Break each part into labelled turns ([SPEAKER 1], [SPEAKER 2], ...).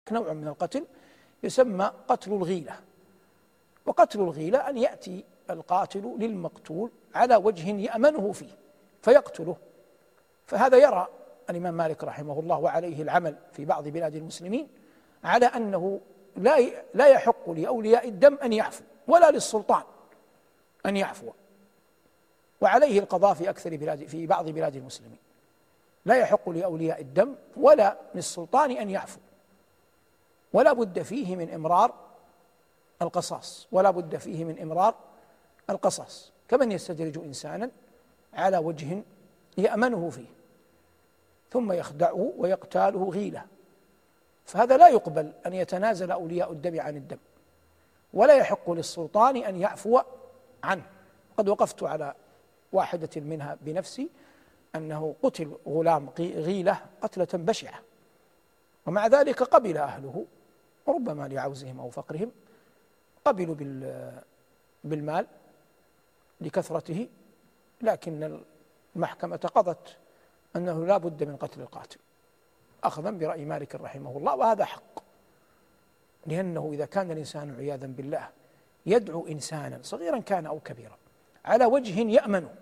[SPEAKER 1] هناك نوع من القتل يسمى قتل الغيلة. وقتل الغيلة أن يأتي القاتل للمقتول على وجه يأمنه فيه فيقتله. فهذا يرى الإمام مالك رحمه الله وعليه العمل في بعض بلاد المسلمين على أنه لا يحق لأولياء الدم أن يعفوا ولا للسلطان أن يعفو، وعليه القضاء في بعض بلاد المسلمين. لا يحق لأولياء الدم ولا للسلطان أن يعفو، ولا بد فيه من إمرار القصاص، ولا بد فيه من إمرار القصاص، كمن يستدرج إنسانا على وجه يأمنه فيه ثم يخدعه ويقتاله غيلة، فهذا لا يقبل أن يتنازل أولياء الدم عن الدم، ولا يحق للسلطان أن يعفو عنه. قد وقفت على واحدة منها بنفسي، أنه قتل غلام غيلة قتلة بشعة، ومع ذلك قبل أهله ربما لعوزهم أو فقرهم، قبلوا بالمال لكثرته، لكن المحكمة قضت أنه لا بد من قتل القاتل أخذا برأي مالك رحمه الله، وهذا حق، لأنه إذا كان الإنسان عياذا بالله يدعو إنسانا صغيرا كان أو كبيرا على وجه يأمنه،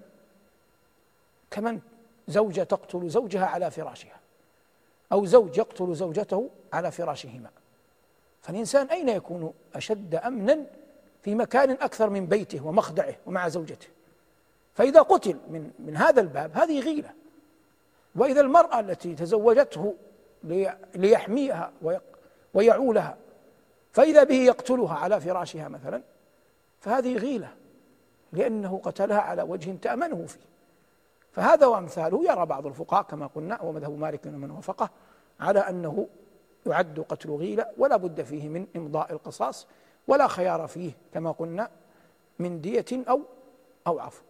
[SPEAKER 1] كمن زوجة تقتل زوجها على فراشها، أو زوج يقتل زوجته على فراشهما، فالإنسان أين يكون أشد أمنا في مكان أكثر من بيته ومخدعه ومع زوجته؟ فإذا قتل من هذا الباب هذه غيلة. وإذا المرأة التي تزوجته ليحميها ويعولها فإذا به يقتلها على فراشها مثلا، فهذه غيلة، لأنه قتلها على وجه تأمنه فيه. فهذا وأمثاله يرى بعض الفقهاء كما قلنا ومذهب مالك ومن وافقه على أنه يعد قتل غيلة، ولا بد فيه من إمضاء القصاص، ولا خيار فيه كما قلنا من دية أو عفو.